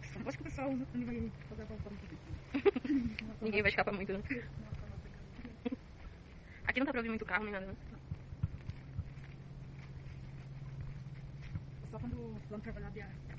Acho que o pessoal não vai fazer a volta muito. Ninguém vai escapar muito, né? Aqui não dá pra ouvir muito carro nem nada, né? Só quando vamos trabalhar de